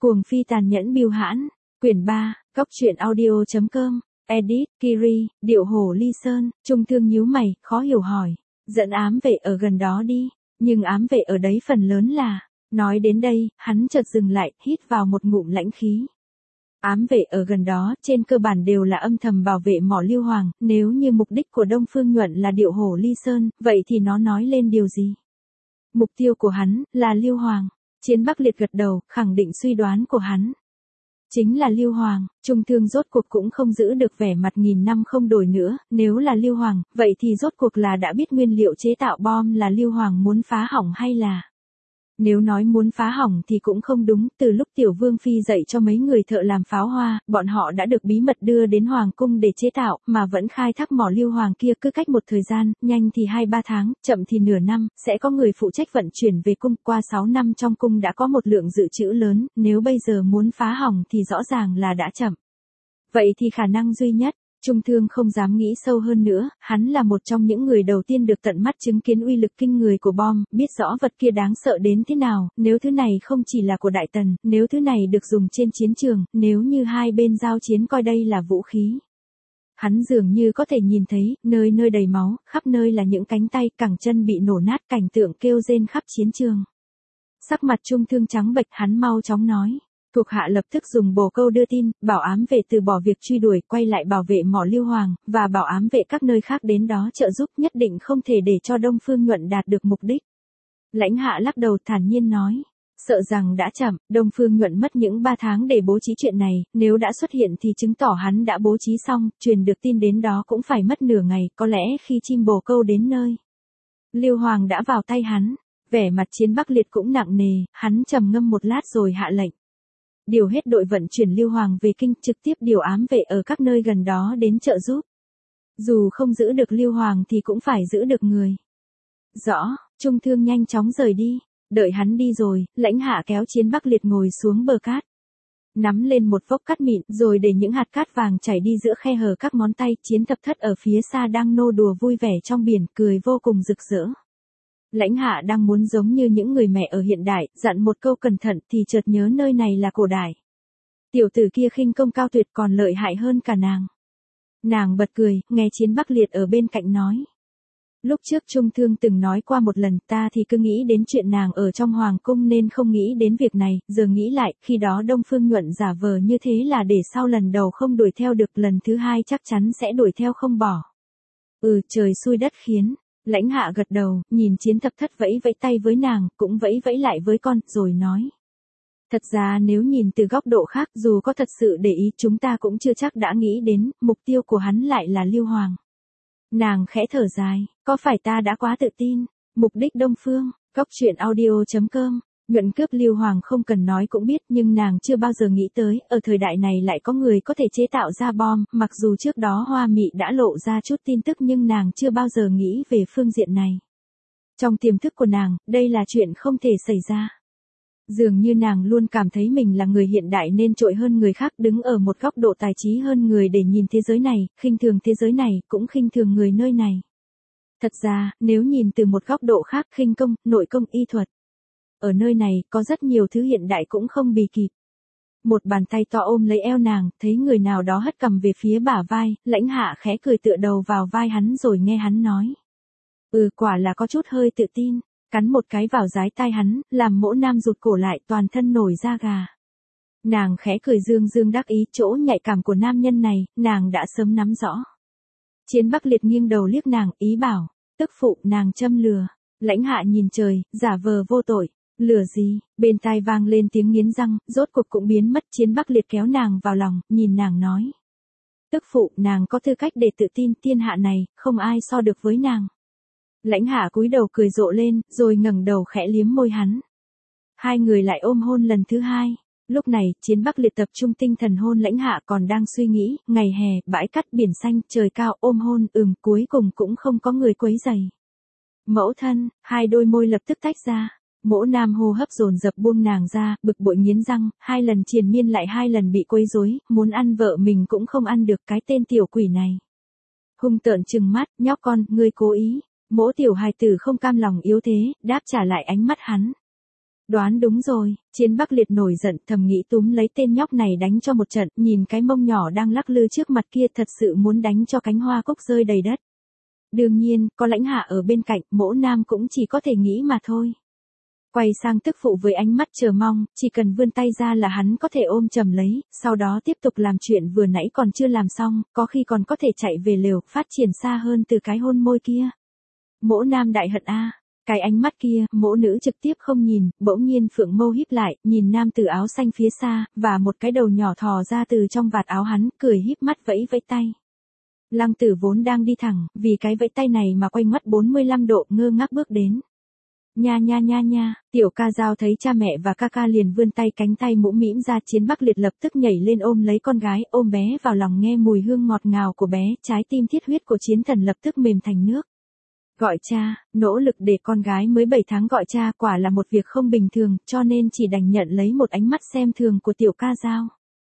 Cuồng phi tàn nhẫn bưu hãn, quyển 3, Cóc truyện audio.com, edit, Kiri, điệu hổ ly sơn, Trung Thương nhíu mày, khó hiểu hỏi, dẫn ám vệ ở gần đó đi, nhưng ám vệ ở đấy phần lớn là, nói đến đây, hắn chợt dừng lại, hít vào một ngụm lãnh khí. Ám vệ ở gần đó, trên cơ bản đều là âm thầm bảo vệ mỏ Lưu Hoàng, nếu như mục đích của Đông Phương Nhuận là điệu hổ ly sơn, vậy thì nó nói lên điều gì? Mục tiêu của hắn, là Lưu Hoàng. Chiến Bắc Liệt gật đầu, khẳng định suy đoán của hắn. Chính là Lưu Hoàng, Trung Thương rốt cuộc cũng không giữ được vẻ mặt nghìn năm không đổi nữa, nếu là Lưu Hoàng, vậy thì rốt cuộc là đã biết nguyên liệu chế tạo bom là Lưu Hoàng muốn phá hỏng hay là... Nếu nói muốn phá hỏng thì cũng không đúng, từ lúc Tiểu Vương Phi dạy cho mấy người thợ làm pháo hoa, bọn họ đã được bí mật đưa đến Hoàng cung để chế tạo, mà vẫn khai thác mỏ Lưu Hoàng kia cứ cách một thời gian, nhanh thì 2-3 tháng, chậm thì nửa năm, sẽ có người phụ trách vận chuyển về cung, qua 6 năm trong cung đã có một lượng dự trữ lớn, nếu bây giờ muốn phá hỏng thì rõ ràng là đã chậm. Vậy thì khả năng duy nhất, Trung Thương không dám nghĩ sâu hơn nữa, hắn là một trong những người đầu tiên được tận mắt chứng kiến uy lực kinh người của bom, biết rõ vật kia đáng sợ đến thế nào, nếu thứ này không chỉ là của Đại Tần, nếu thứ này được dùng trên chiến trường, nếu như hai bên giao chiến coi đây là vũ khí. Hắn dường như có thể nhìn thấy, nơi nơi đầy máu, khắp nơi là những cánh tay, cẳng chân bị nổ nát, cảnh tượng kêu rên khắp chiến trường. Sắc mặt Trung Thương trắng bệch, hắn mau chóng nói. Thuộc hạ lập tức dùng bồ câu đưa tin, bảo ám vệ từ bỏ việc truy đuổi, quay lại bảo vệ mỏ Lưu Hoàng, và bảo ám vệ các nơi khác đến đó trợ giúp, nhất định không thể để cho Đông Phương Nhuận đạt được mục đích. Lãnh Hạ lắc đầu thản nhiên nói, sợ rằng đã chậm, Đông Phương Nhuận mất những 3 tháng để bố trí chuyện này, nếu đã xuất hiện thì chứng tỏ hắn đã bố trí xong, truyền được tin đến đó cũng phải mất nửa ngày, có lẽ khi chim bồ câu đến nơi. Lưu Hoàng đã vào tay hắn, vẻ mặt Chiến Bắc Liệt cũng nặng nề, hắn trầm ngâm một lát rồi hạ lệnh. Điều hết đội vận chuyển Lưu Hoàng về kinh, trực tiếp điều ám vệ ở các nơi gần đó đến trợ giúp. Dù không giữ được Lưu Hoàng thì cũng phải giữ được người. Rõ, Trung Thương nhanh chóng rời đi, đợi hắn đi rồi, Lãnh Hạ kéo Chiến Bắc Liệt ngồi xuống bờ cát. Nắm lên một vốc cát mịn rồi để những hạt cát vàng chảy đi giữa khe hở các ngón tay, Chiến Thập Thất ở phía xa đang nô đùa vui vẻ trong biển, cười vô cùng rực rỡ. Lãnh Hạ đang muốn giống như những người mẹ ở hiện đại, dặn một câu cẩn thận thì chợt nhớ nơi này là cổ đại. Tiểu tử kia khinh công cao tuyệt còn lợi hại hơn cả nàng. Nàng bật cười, nghe Chiến Bắc Liệt ở bên cạnh nói. Lúc trước Trung Thương từng nói qua một lần, ta thì cứ nghĩ đến chuyện nàng ở trong hoàng cung nên không nghĩ đến việc này, giờ nghĩ lại, khi đó Đông Phương Nhuận giả vờ như thế là để sau lần đầu không đuổi theo được, lần thứ hai chắc chắn sẽ đuổi theo không bỏ. Trời xui đất khiến. Lãnh Hạ gật đầu, nhìn Chiến Thập Thất vẫy vẫy tay với nàng, cũng vẫy vẫy lại với con, rồi nói. Thật ra nếu nhìn từ góc độ khác, dù có thật sự để ý, chúng ta cũng chưa chắc đã nghĩ đến, mục tiêu của hắn lại là Lưu Hoàng. Nàng khẽ thở dài, có phải ta đã quá tự tin? Mục đích Đông Phương, Cóc truyện audio.com, Nhuận cướp Lưu Hoàng không cần nói cũng biết, nhưng nàng chưa bao giờ nghĩ tới, ở thời đại này lại có người có thể chế tạo ra bom, mặc dù trước đó Hoa Mị đã lộ ra chút tin tức nhưng nàng chưa bao giờ nghĩ về phương diện này. Trong tiềm thức của nàng, đây là chuyện không thể xảy ra. Dường như nàng luôn cảm thấy mình là người hiện đại nên trội hơn người khác, đứng ở một góc độ tài trí hơn người để nhìn thế giới này, khinh thường thế giới này, cũng khinh thường người nơi này. Thật ra, nếu nhìn từ một góc độ khác, khinh công, nội công, y thuật. Ở nơi này, có rất nhiều thứ hiện đại cũng không bì kịp. Một bàn tay to ôm lấy eo nàng, thấy người nào đó hất cằm về phía bả vai, Lãnh Hạ khẽ cười tựa đầu vào vai hắn rồi nghe hắn nói. Quả là có chút hơi tự tin, cắn một cái vào dái tai hắn, làm Mỗ Nam rụt cổ lại, toàn thân nổi da gà. Nàng khẽ cười dương dương đắc ý, chỗ nhạy cảm của nam nhân này, nàng đã sớm nắm rõ. Chiến Bắc Liệt nghiêng đầu liếc nàng, ý bảo, tức phụ, nàng châm lừa. Lãnh Hạ nhìn trời, giả vờ vô tội. Lừa gì? Bên tai vang lên tiếng nghiến răng, rốt cuộc cũng biến mất. Chiến Bắc Liệt kéo nàng vào lòng, nhìn nàng nói. Tức phụ, nàng có tư cách để tự tin, thiên hạ này, không ai so được với nàng. Lãnh Hạ cúi đầu cười rộ lên, rồi ngẩng đầu khẽ liếm môi hắn. Hai người lại ôm hôn lần thứ hai. Lúc này, Chiến Bắc Liệt tập trung tinh thần hôn Lãnh Hạ, còn đang suy nghĩ, ngày hè, bãi cát biển xanh, trời cao, ôm hôn, cuối cùng cũng không có người quấy rầy. Mẫu thân, hai đôi môi lập tức tách ra. Mỗ Nam hô hấp dồn dập buông nàng ra, bực bội nghiến răng, 2 lần triền miên lại 2 lần bị quấy rối, muốn ăn vợ mình cũng không ăn được, cái tên tiểu quỷ này. Hung tợn trừng mắt, nhóc con, ngươi cố ý. Mỗ tiểu hài tử không cam lòng yếu thế, đáp trả lại ánh mắt hắn. Đoán đúng rồi, Chiến Bắc Liệt nổi giận thầm nghĩ túm lấy tên nhóc này đánh cho một trận, nhìn cái mông nhỏ đang lắc lư trước mặt kia thật sự muốn đánh cho cánh hoa cúc rơi đầy đất. Đương nhiên, có Lãnh Hạ ở bên cạnh, Mỗ Nam cũng chỉ có thể nghĩ mà thôi. Quay sang tức phụ với ánh mắt chờ mong, chỉ cần vươn tay ra là hắn có thể ôm chầm lấy, sau đó tiếp tục làm chuyện vừa nãy còn chưa làm xong, có khi còn có thể chạy về lều, phát triển xa hơn từ cái hôn môi kia. Mỗ Nam đại hận a. Cái ánh mắt kia, mỗ nữ trực tiếp không nhìn, bỗng nhiên phượng mâu híp lại, nhìn nam tử áo xanh phía xa, và một cái đầu nhỏ thò ra từ trong vạt áo hắn, cười híp mắt vẫy vẫy tay. Lăng Tử vốn đang đi thẳng, vì cái vẫy tay này mà quay ngoắt 45 độ ngơ ngác bước đến. Nha nha nha nha, tiểu ca dao thấy cha mẹ và ca ca liền vươn tay cánh tay mũm mĩm ra, Chiến Bắc Liệt lập tức nhảy lên ôm lấy con gái, ôm bé vào lòng nghe mùi hương ngọt ngào của bé, trái tim thiết huyết của Chiến Thần lập tức mềm thành nước. Gọi cha, nỗ lực để con gái mới 7 tháng gọi cha quả là một việc không bình thường, cho nên chỉ đành nhận lấy một ánh mắt xem thường của tiểu ca dao.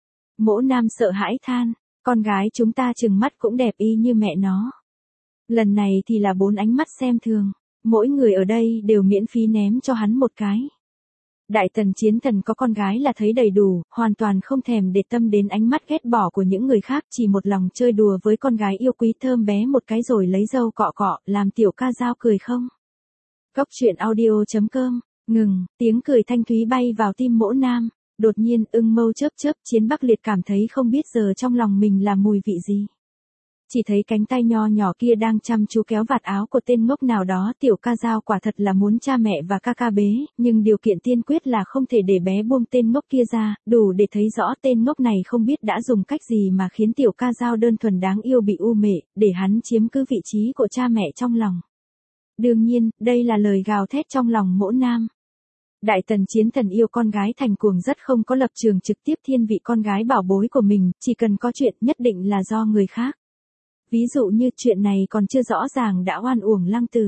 Mỗ Nam sợ hãi than, con gái chúng ta trừng mắt cũng đẹp y như mẹ nó. Lần này thì là 4 ánh mắt xem thường, mỗi người ở đây đều miễn phí ném cho hắn một cái. Đại tần Chiến Thần có con gái là thấy đầy đủ, hoàn toàn không thèm để tâm đến ánh mắt ghét bỏ của những người khác, chỉ một lòng chơi đùa với con gái yêu quý thơm bé một cái rồi lấy dâu cọ cọ, làm tiểu ca dao cười không. Góc truyện audio.com, ngừng, tiếng cười thanh thúy bay vào tim Mỗ Nam, đột nhiên ưng mâu chớp chớp, Chiến Bắc Liệt cảm thấy không biết giờ trong lòng mình là mùi vị gì. Chỉ thấy cánh tay nho nhỏ kia đang chăm chú kéo vạt áo của tên ngốc nào đó, tiểu ca dao quả thật là muốn cha mẹ và ca ca bế, nhưng điều kiện tiên quyết là không thể để bé buông tên ngốc kia ra, đủ để thấy rõ tên ngốc này không biết đã dùng cách gì mà khiến tiểu ca dao đơn thuần đáng yêu bị u mệ, để hắn chiếm cứ vị trí của cha mẹ trong lòng. Đương nhiên, đây là lời gào thét trong lòng Mỗ Nam. Đại tần Chiến Thần yêu con gái thành cuồng, rất không có lập trường trực tiếp thiên vị con gái bảo bối của mình, chỉ cần có chuyện nhất định là do người khác. Ví dụ như chuyện này còn chưa rõ ràng đã oan uổng Lăng Tử.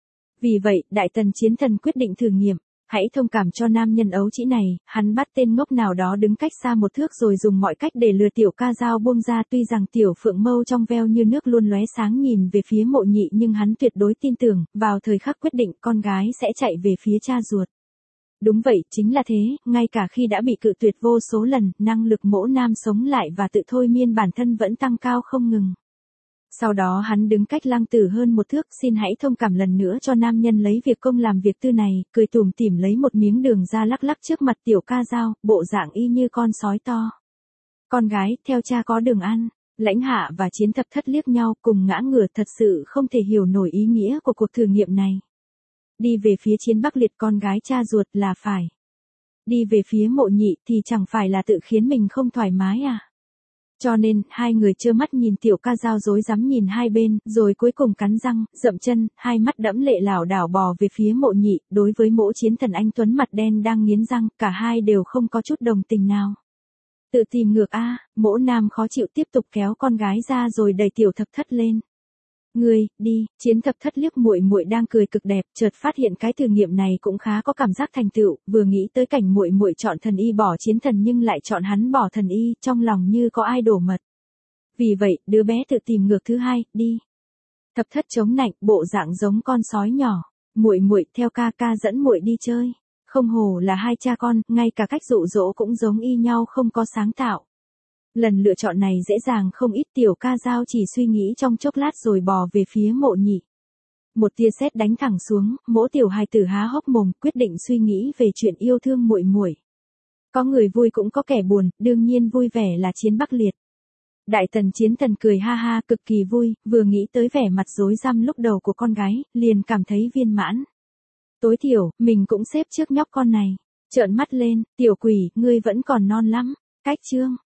Vì vậy, Đại tần Chiến Thần quyết định thử nghiệm, hãy thông cảm cho nam nhân ấu trĩ này, hắn bắt tên ngốc nào đó đứng cách xa 1 thước rồi dùng mọi cách để lừa tiểu ca dao buông ra, tuy rằng tiểu phượng mâu trong veo như nước luôn lóe sáng nhìn về phía Mộ Nhị nhưng hắn tuyệt đối tin tưởng, vào thời khắc quyết định con gái sẽ chạy về phía cha ruột. Đúng vậy, chính là thế, ngay cả khi đã bị cự tuyệt vô số lần, năng lực Mỗ Nam sống lại và tự thôi miên bản thân vẫn tăng cao không ngừng. Sau đó hắn đứng cách Lăng Tử hơn 1 thước, xin hãy thông cảm lần nữa cho nam nhân lấy việc công làm việc tư này, cười tủm tỉm lấy một miếng đường ra lắc lắc trước mặt tiểu ca dao, bộ dạng y như con sói to. Con gái, theo cha có đường ăn. Lãnh Hạ và Chiến Thập Thất liếc nhau cùng ngã ngửa, thật sự không thể hiểu nổi ý nghĩa của cuộc thử nghiệm này. Đi về phía Chiến Bắc Liệt con gái cha ruột là phải. Đi về phía Mộ Nhị thì chẳng phải là tự khiến mình không thoải mái à. Cho nên, hai người trơ mắt nhìn tiểu ca dao rối rắm nhìn hai bên, rồi cuối cùng cắn răng, dậm chân, hai mắt đẫm lệ lảo đảo bò về phía Mộ Nhị, đối với Mỗ Chiến Thần anh tuấn mặt đen đang nghiến răng, cả hai đều không có chút đồng tình nào. Tự tìm ngược a. Mỗ Nam khó chịu tiếp tục kéo con gái ra rồi đẩy tiểu Thập Thất lên. Ngươi, đi. Chiến Thập Thất liếc muội muội đang cười cực đẹp, chợt phát hiện cái thử nghiệm này cũng khá có cảm giác thành tựu, vừa nghĩ tới cảnh muội muội chọn thần y bỏ chiến thần nhưng lại chọn hắn bỏ thần y, trong lòng như có ai đổ mật. Vì vậy, đứa bé tự tìm ngược thứ hai, đi. Thập Thất chống nạnh, bộ dạng giống con sói nhỏ. Muội muội, theo ca ca dẫn muội đi chơi. Không hổ là hai cha con, ngay cả cách dụ dỗ cũng giống y nhau, không có sáng tạo. Lần lựa chọn này dễ dàng không ít, tiểu ca dao chỉ suy nghĩ trong chốc lát rồi bò về phía Mộ Nhị. Một tia sét đánh thẳng xuống, Mỗ tiểu hài tử há hốc mồm, quyết định suy nghĩ về chuyện yêu thương muội muội. Có người vui cũng có kẻ buồn, đương nhiên vui vẻ là Chiến Bắc Liệt. Đại tần Chiến Thần cười ha ha cực kỳ vui, vừa nghĩ tới vẻ mặt rối rắm lúc đầu của con gái, liền cảm thấy viên mãn. Tối thiểu, mình cũng xếp trước nhóc con này. Trợn mắt lên, tiểu quỷ, ngươi vẫn còn non lắm. Cách chương.